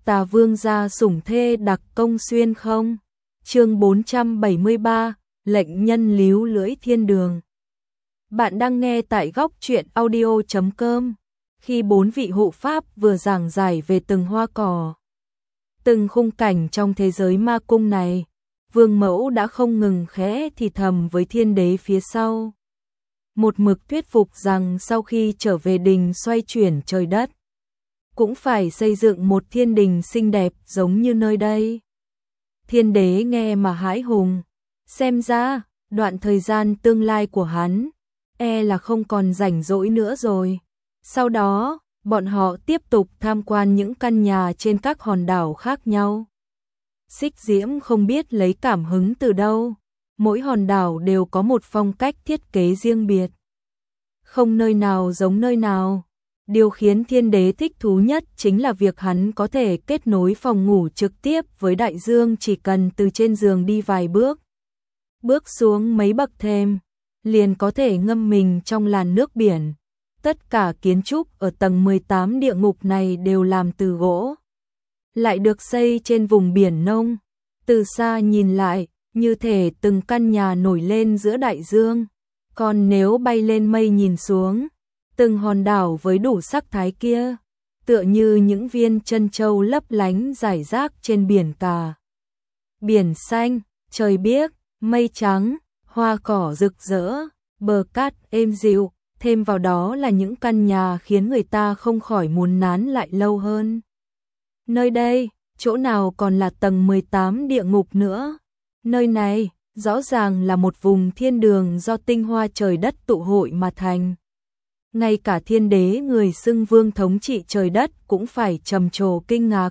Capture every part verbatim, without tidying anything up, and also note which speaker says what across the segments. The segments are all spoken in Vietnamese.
Speaker 1: Tà Vương gia sủng thê đặc công xuyên không? Chương bốn trăm bảy mươi ba, lệnh nhân líu lưỡi thiên đường. Bạn đang nghe tại góc truyện audio chấm com. Khi bốn vị hộ pháp vừa giảng giải về từng hoa cỏ, từng khung cảnh trong thế giới ma cung này, Vương Mẫu đã không ngừng khẽ thì thầm với thiên đế phía sau. Một mực thuyết phục rằng sau khi trở về đình xoay chuyển trời đất, cũng phải xây dựng một thiên đình xinh đẹp giống như nơi đây. Thiên đế nghe mà hãi hùng, xem ra, đoạn thời gian tương lai của hắn, e là không còn rảnh rỗi nữa rồi. Sau đó, bọn họ tiếp tục tham quan những căn nhà trên các hòn đảo khác nhau. Xích Diễm không biết lấy cảm hứng từ đâu, mỗi hòn đảo đều có một phong cách thiết kế riêng biệt, không nơi nào giống nơi nào. Điều khiến thiên đế thích thú nhất chính là việc hắn có thể kết nối phòng ngủ trực tiếp với đại dương, chỉ cần từ trên giường đi vài bước, bước xuống mấy bậc thềm, liền có thể ngâm mình trong làn nước biển. Tất cả kiến trúc ở tầng mười tám địa ngục này đều làm từ gỗ, lại được xây trên vùng biển nông. Từ xa nhìn lại, như thể từng căn nhà nổi lên giữa đại dương. Còn nếu bay lên mây nhìn xuống, từng hòn đảo với đủ sắc thái kia, tựa như những viên trân châu lấp lánh rải rác trên biển cả. Biển xanh, trời biếc, mây trắng, hoa cỏ rực rỡ, bờ cát êm dịu, thêm vào đó là những căn nhà khiến người ta không khỏi muốn nán lại lâu hơn. Nơi đây, chỗ nào còn là tầng mười tám địa ngục nữa. Nơi này, rõ ràng là một vùng thiên đường do tinh hoa trời đất tụ hội mà thành. Ngay cả thiên đế người xưng vương thống trị trời đất cũng phải trầm trồ kinh ngạc.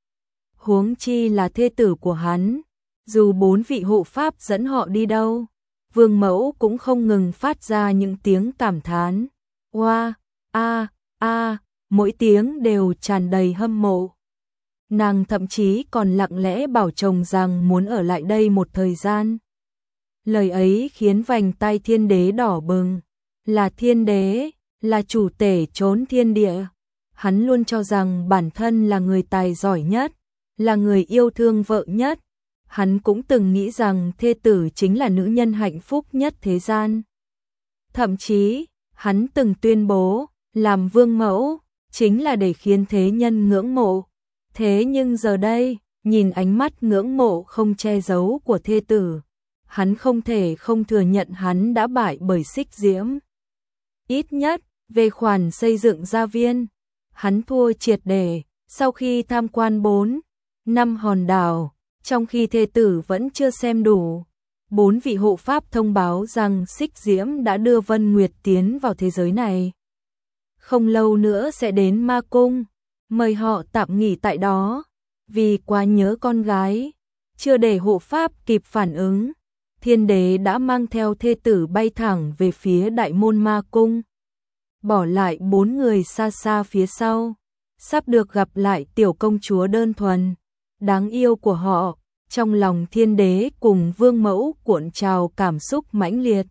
Speaker 1: Huống chi là thê tử của hắn, dù bốn vị hộ pháp dẫn họ đi đâu, Vương Mẫu cũng không ngừng phát ra những tiếng cảm thán. Oa, a, a, mỗi tiếng đều tràn đầy hâm mộ. Nàng thậm chí còn lặng lẽ bảo chồng rằng muốn ở lại đây một thời gian. Lời ấy khiến vành tay thiên đế đỏ bừng. Là thiên đế, là chủ tể trốn thiên địa. Hắn luôn cho rằng bản thân là người tài giỏi nhất, là người yêu thương vợ nhất. Hắn cũng từng nghĩ rằng thê tử chính là nữ nhân hạnh phúc nhất thế gian. Thậm chí, hắn từng tuyên bố, làm vương mẫu, chính là để khiến thế nhân ngưỡng mộ. Thế nhưng giờ đây, nhìn ánh mắt ngưỡng mộ không che giấu của thê tử, hắn không thể không thừa nhận hắn đã bại bởi Xích Diễm. Ít nhất, về khoản xây dựng gia viên, hắn thua triệt để. Sau khi tham quan bốn, năm hòn đảo, trong khi thê tử vẫn chưa xem đủ, bốn vị hộ pháp thông báo rằng Xích Diễm đã đưa Vân Nguyệt tiến vào thế giới này. Không lâu nữa sẽ đến ma cung, mời họ tạm nghỉ tại đó. Vì quá nhớ con gái, chưa để hộ pháp kịp phản ứng, thiên đế đã mang theo thê tử bay thẳng về phía đại môn ma cung, bỏ lại bốn người xa xa phía sau. Sắp được gặp lại tiểu công chúa đơn thuần, đáng yêu của họ. Trong lòng thiên đế cùng vương mẫu cuộn trào cảm xúc mãnh liệt.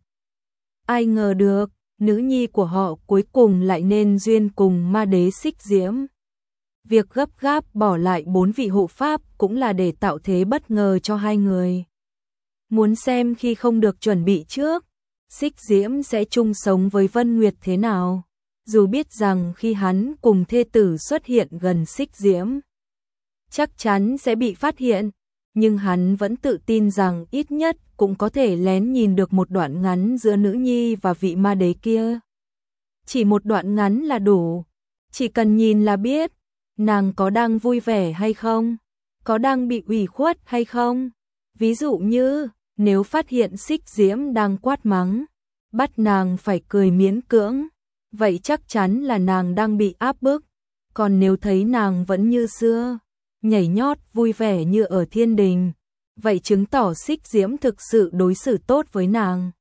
Speaker 1: Ai ngờ được, nữ nhi của họ cuối cùng lại nên duyên cùng ma đế Xích Diễm. Việc gấp gáp bỏ lại bốn vị hộ pháp cũng là để tạo thế bất ngờ cho hai người. Muốn xem khi không được chuẩn bị trước, Xích Diễm sẽ chung sống với Vân Nguyệt thế nào. Dù biết rằng khi hắn cùng thê tử xuất hiện gần Xích Diễm, chắc chắn sẽ bị phát hiện, nhưng hắn vẫn tự tin rằng ít nhất cũng có thể lén nhìn được một đoạn ngắn giữa nữ nhi và vị ma đế kia. Chỉ một đoạn ngắn là đủ, chỉ cần nhìn là biết, nàng có đang vui vẻ hay không, có đang bị ủy khuất hay không. Ví dụ như, nếu phát hiện Xích Diễm đang quát mắng, bắt nàng phải cười miễn cưỡng, vậy chắc chắn là nàng đang bị áp bức. Còn nếu thấy nàng vẫn như xưa, nhảy nhót vui vẻ như ở thiên đình, vậy chứng tỏ Xích Diễm thực sự đối xử tốt với nàng.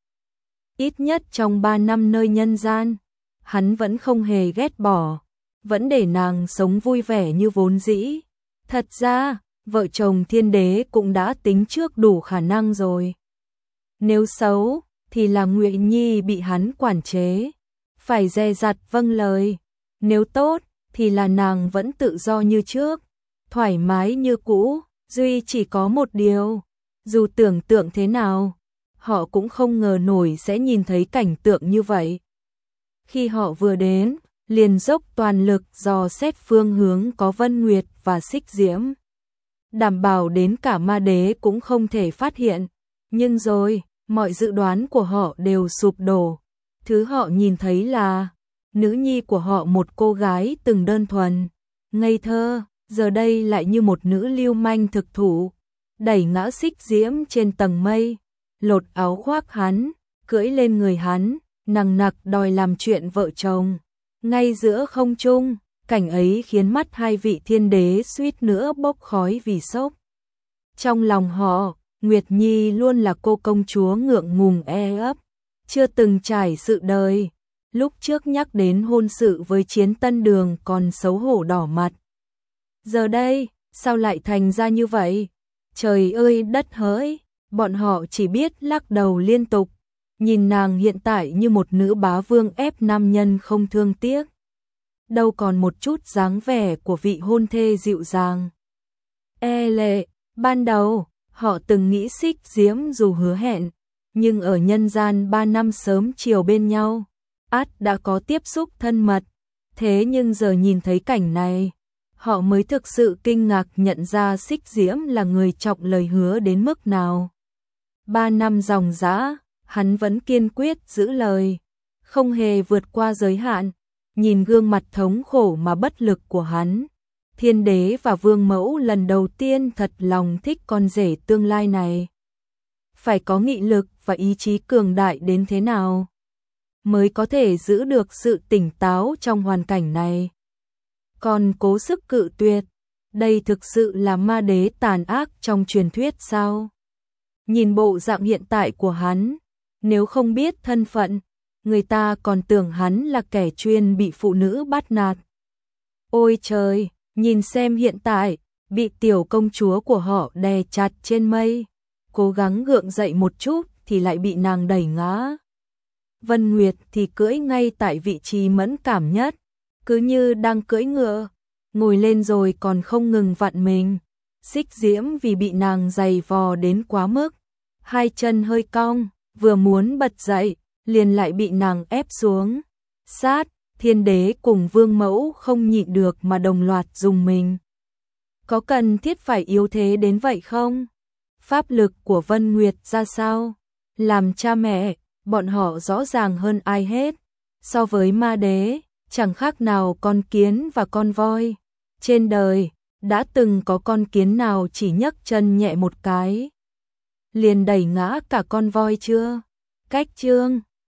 Speaker 1: Ít nhất trong ba năm nơi nhân gian, hắn vẫn không hề ghét bỏ, vẫn để nàng sống vui vẻ như vốn dĩ. Thật ra, vợ chồng thiên đế cũng đã tính trước đủ khả năng rồi. Nếu xấu, thì là Nguyện Nhi bị hắn quản chế, phải dè dặt vâng lời. Nếu tốt, thì là nàng vẫn tự do như trước. thoải mái như cũ, duy chỉ có một điều, dù tưởng tượng thế nào, họ cũng không ngờ nổi sẽ nhìn thấy cảnh tượng như vậy. Khi họ vừa đến, liền dốc toàn lực dò xét phương hướng có Vân Nguyệt và Xích Diễm. Đảm bảo đến cả ma đế cũng không thể phát hiện. Nhưng rồi, mọi dự đoán của họ đều sụp đổ. Thứ họ nhìn thấy là nữ nhi của họ, một cô gái từng đơn thuần, ngây thơ, giờ đây lại như một nữ lưu manh thực thụ, đẩy ngã Xích Diễm trên tầng mây, lột áo khoác hắn, cưỡi lên người hắn, nằng nặc đòi làm chuyện vợ chồng. Ngay giữa không trung, cảnh ấy khiến mắt hai vị thiên đế suýt nữa bốc khói vì sốc. Trong lòng họ, Nguyệt Nhi luôn là cô công chúa ngượng ngùng e ấp, chưa từng trải sự đời. Lúc trước nhắc đến hôn sự với Chiến Tân Đường còn xấu hổ đỏ mặt. Giờ đây, sao lại thành ra như vậy? Trời ơi đất hỡi, bọn họ chỉ biết lắc đầu liên tục, nhìn nàng hiện tại như một nữ bá vương ép nam nhân không thương tiếc. Đâu còn một chút dáng vẻ của vị hôn thê dịu dàng. E lệ, ban đầu, họ từng nghĩ Xích Diễm dù hứa hẹn, nhưng ở nhân gian ba năm sớm chiều bên nhau, ắt đã có tiếp xúc thân mật. Thế nhưng giờ nhìn thấy cảnh này, họ mới thực sự kinh ngạc nhận ra Xích Diễm là người trọng lời hứa đến mức nào. Ba năm dòng dã, hắn vẫn kiên quyết giữ lời, không hề vượt qua giới hạn. Nhìn gương mặt thống khổ mà bất lực của hắn, thiên đế và vương mẫu lần đầu tiên thật lòng thích con rể tương lai này. Phải có nghị lực và ý chí cường đại đến thế nào mới có thể giữ được sự tỉnh táo trong hoàn cảnh này. Còn cố sức cự tuyệt, đây thực sự là ma đế tàn ác trong truyền thuyết sao? Nhìn bộ dạng hiện tại của hắn, nếu không biết thân phận, người ta còn tưởng hắn là kẻ chuyên bị phụ nữ bắt nạt. Ôi trời, nhìn xem hiện tại, bị tiểu công chúa của họ đè chặt trên mây, cố gắng gượng dậy một chút thì lại bị nàng đẩy ngã. Vân Nguyệt thì cưỡi ngay tại vị trí mẫn cảm nhất, cứ như đang cưỡi ngựa, ngồi lên rồi còn không ngừng vặn mình. Xích Diễm vì bị nàng giày vò đến quá mức, hai chân hơi cong, vừa muốn bật dậy, liền lại bị nàng ép xuống. Sát, thiên đế cùng vương mẫu không nhịn được mà đồng loạt dùng mình. Có cần thiết phải yếu thế đến vậy không? Pháp lực của Vân Nguyệt ra sao? Làm cha mẹ, bọn họ rõ ràng hơn ai hết. So với ma đế, chẳng khác nào con kiến và con voi. Trên đời, đã từng có con kiến nào chỉ nhấc chân nhẹ một cái liền đẩy ngã cả con voi chưa? Cách chương